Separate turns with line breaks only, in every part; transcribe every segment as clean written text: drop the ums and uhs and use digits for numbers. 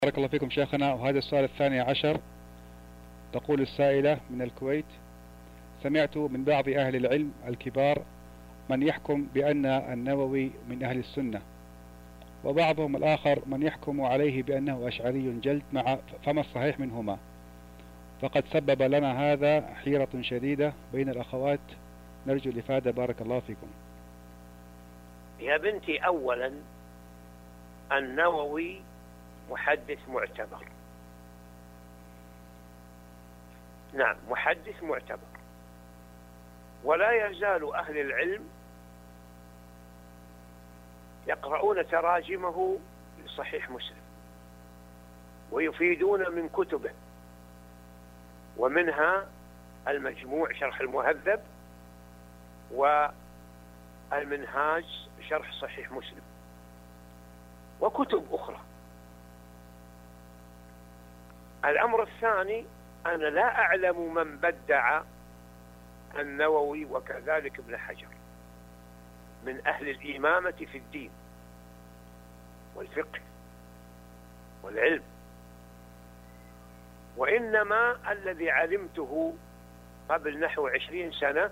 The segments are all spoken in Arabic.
بارك الله فيكم شيخنا. وهذا السؤال الثاني عشر، تقول السائلة من الكويت: سمعت من بعض أهل العلم الكبار من يحكم بأن النووي من أهل السنة، وبعضهم الآخر من يحكم عليه بأنه أشعري جلد، فما الصحيح منهما؟ فقد سبب لنا هذا حيرة شديدة بين الأخوات، نرجو الإفادة بارك الله فيكم.
يا بنتي، أولا النووي محدث معتبر، نعم محدث معتبر، ولا يزال أهل العلم يقرؤون تراجمه لصحيح مسلم ويفيدون من كتبه، ومنها المجموع شرح المهذب والمنهاج شرح صحيح مسلم وكتب أخرى. الأمر الثاني، أنا لا أعلم من بدع النووي وكذلك ابن حجر من أهل الإمامة في الدين والفقه والعلم، وإنما الذي علمته قبل نحو 20 سنة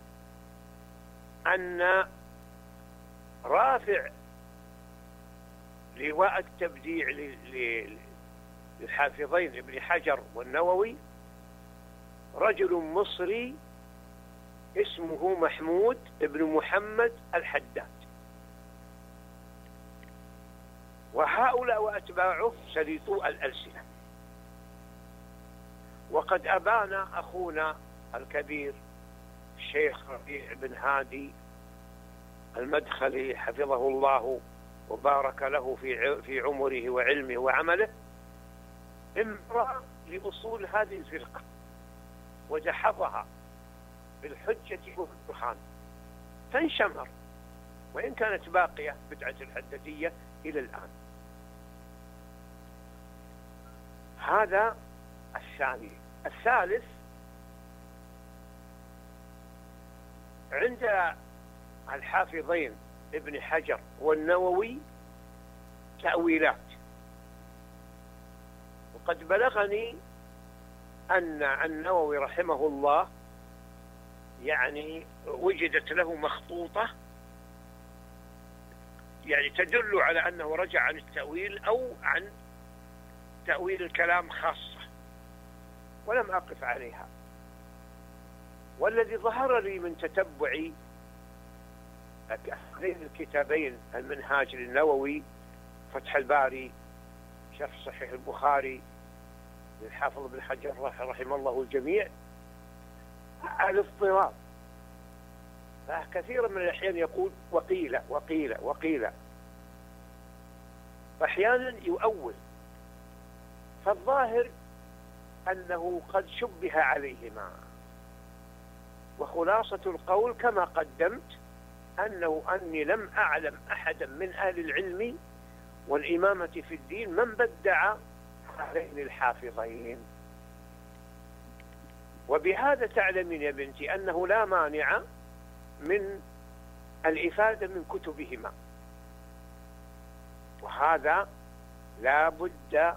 أن رافع لواء التبديع للحافظين ابن حجر والنووي رجل مصري اسمه محمود ابن محمد الحداد، وهؤلاء وأتباعه سليطو الألسنة. وقد أبان أخونا الكبير الشيخ ربيع بن هادي المدخلي حفظه الله وبارك له في عمره وعلمه وعمله امرأ لأصول هذه الفرقة وجحظها بالحجة والبرهان، فانشمر، وإن كانت باقية بدعة الحدادية إلى الآن. هذا الثاني. الثالث، عند الحافظين ابن حجر والنووي تأويلات، وقد بلغني أن النووي رحمه الله يعني وجدت له مخطوطة يعني تدل على أنه رجع عن التأويل أو عن تأويل الكلام خاصة، ولم أقف عليها. والذي ظهر لي من تتبعي هذين الكتابين، المنهاج للنووي، فتح الباري، شرح صحيح البخاري للحافظ ابن حجر رحمه الله الجميع، الاضطراب. فكثيرا من الأحيان يقول وقيل وقيل وقيل، فأحيانا يؤول. فالظاهر أنه قد شبه عليهما، وخلاصة القول كما قدمت أني لم أعلم أحدا من أهل العلم والإمامة في الدين من بدع هذين الحافظين. وبهذا تعلمين يا بنتي أنه لا مانع من الإفادة من كتبهما، وهذا لا بد،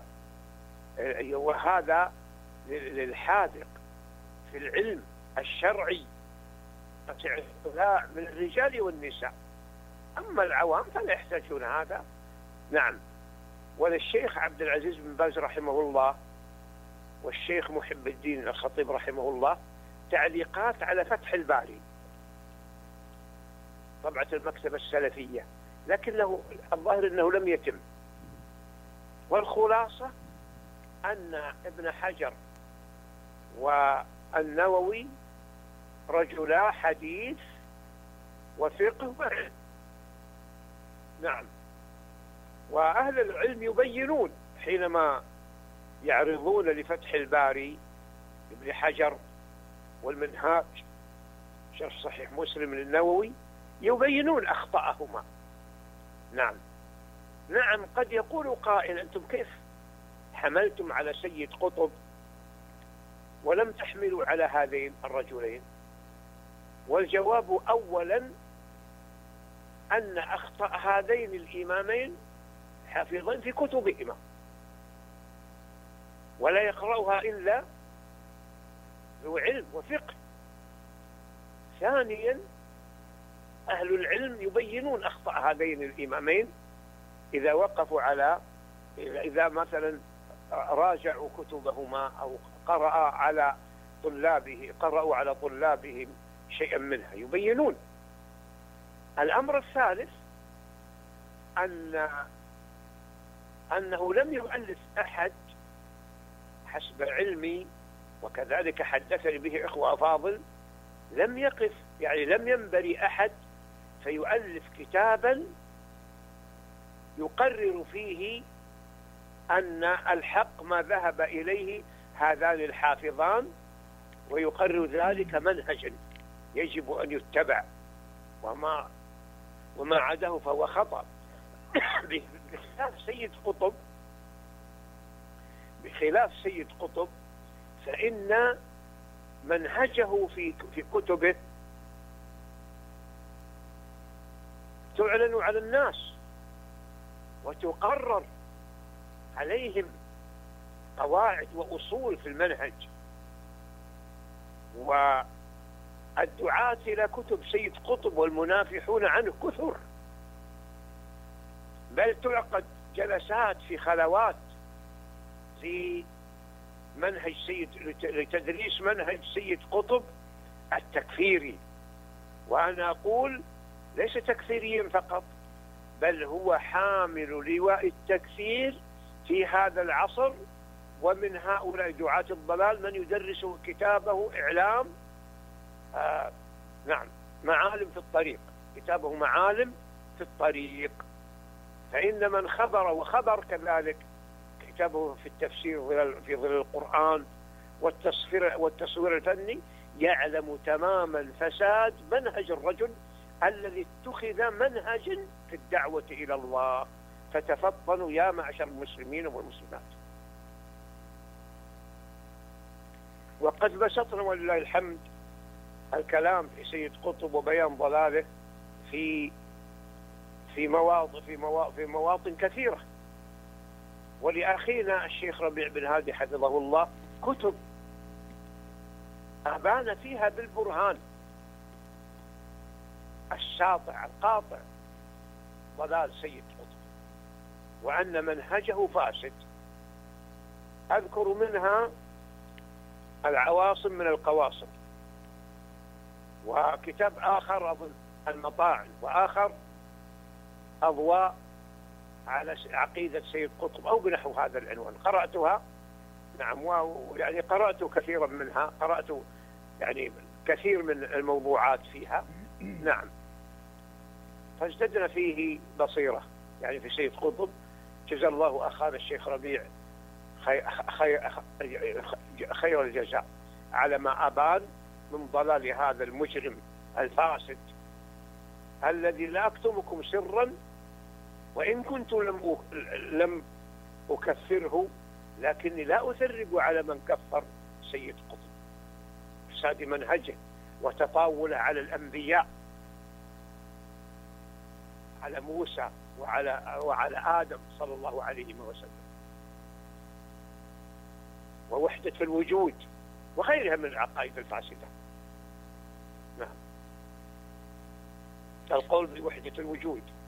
وهذا للحاذق في العلم الشرعي اطلاع من الرجال والنساء. أما العوام فلا يحتاجون هذا. نعم. وللشيخ عبد العزيز بن باز رحمه الله والشيخ محب الدين الخطيب رحمه الله تعليقات على فتح الباري، طبعة المكتبة السلفية، لكنه الظاهر أنه لم يتم. والخلاصة أن ابن حجر والنووي رجلا حديث وفقه وعلم. نعم. وأهل العلم يبينون حينما يعرضون لفتح الباري ابن حجر والمنهاج شرح صحيح مسلم للنووي يبينون أخطاءهما. نعم. نعم. قد يقول قائل: أنتم كيف حملتم على سيد قطب ولم تحملوا على هذين الرجلين؟ والجواب أولا أن أخطأ هذين الإمامين حافظين في كتبهما، ولا يقرأها إلا ذو علم وفقه. ثانيا أهل العلم يبينون أخطاء هذين الإمامين إذا وقفوا على، إذا مثلا راجعوا كتبهما أو قرأوا على طلابهم شيئا منها يبينون. الأمر الثالث أنه لم يؤلف أحد حسب علمي، وكذلك حدثني به إخوة أفاضل، لم يقف يعني لم ينبري أحد فيؤلف كتابا يقرر فيه أن الحق ما ذهب إليه هذان الحافظان، ويقرر ذلك منهجا يجب أن يتبع، وما عداه فهو خطأ. بخلاف سيد قطب فإن منهجه في كتبه تعلن على الناس وتقرر عليهم قواعد وأصول في المنهج. والدعاة إلى كتب سيد قطب والمنافحون عنه كثر، بل تعقد جلسات في خلوات في لتدريس منهج سيد قطب التكفيري. وأنا أقول ليس تكفيريا فقط، بل هو حامل لواء التكفير في هذا العصر. ومن هؤلاء دعاة الضلال من يدرس كتابه إعلام معالم في الطريق، كتابه معالم في الطريق. فإن من خبر وخبر كذلك كتابه في التفسير في ظل القرآن والتصوير الفني يعلم تماما فساد منهج الرجل الذي اتخذ منهجا في الدعوة إلى الله. فتفطنوا يا معشر المسلمين والمسلمات. وقد بسطنا ولله الحمد الكلام في سيد قطب وبيان ضلاله في مواطن كثيرة. ولأخينا الشيخ ربيع بن هادي حفظه الله كتب أبان فيها بالبرهان الساطع القاطع ضلال سيد قطب وأن منهجه فاسد. أذكر منها العواصم من القواصم، وكتاب آخر أظن المطاعن، وآخر أضواء على عقيدة سيد قطب أو بنحو هذا العنوان. قرأتها نعم، ويعني قرأت كثيرا منها، قرأت يعني كثير من الموضوعات فيها نعم. فازددنا فيه بصيرة يعني في سيد قطب. جزا الله أخانا الشيخ ربيع خير الجزاء على ما أبان من ضلال هذا المجرم الفاسد الذي لا أكتمكم سرا، وإن كنت لم أكفره لكني لا أثرب على من كفر سيد قطب. فساد منهجه وتطاوله على الأنبياء، على موسى وعلى آدم صلى الله عليه وسلم، ووحدة الوجود وغيرها من العقائد الفاسدة. نعم، القول بوحدة الوجود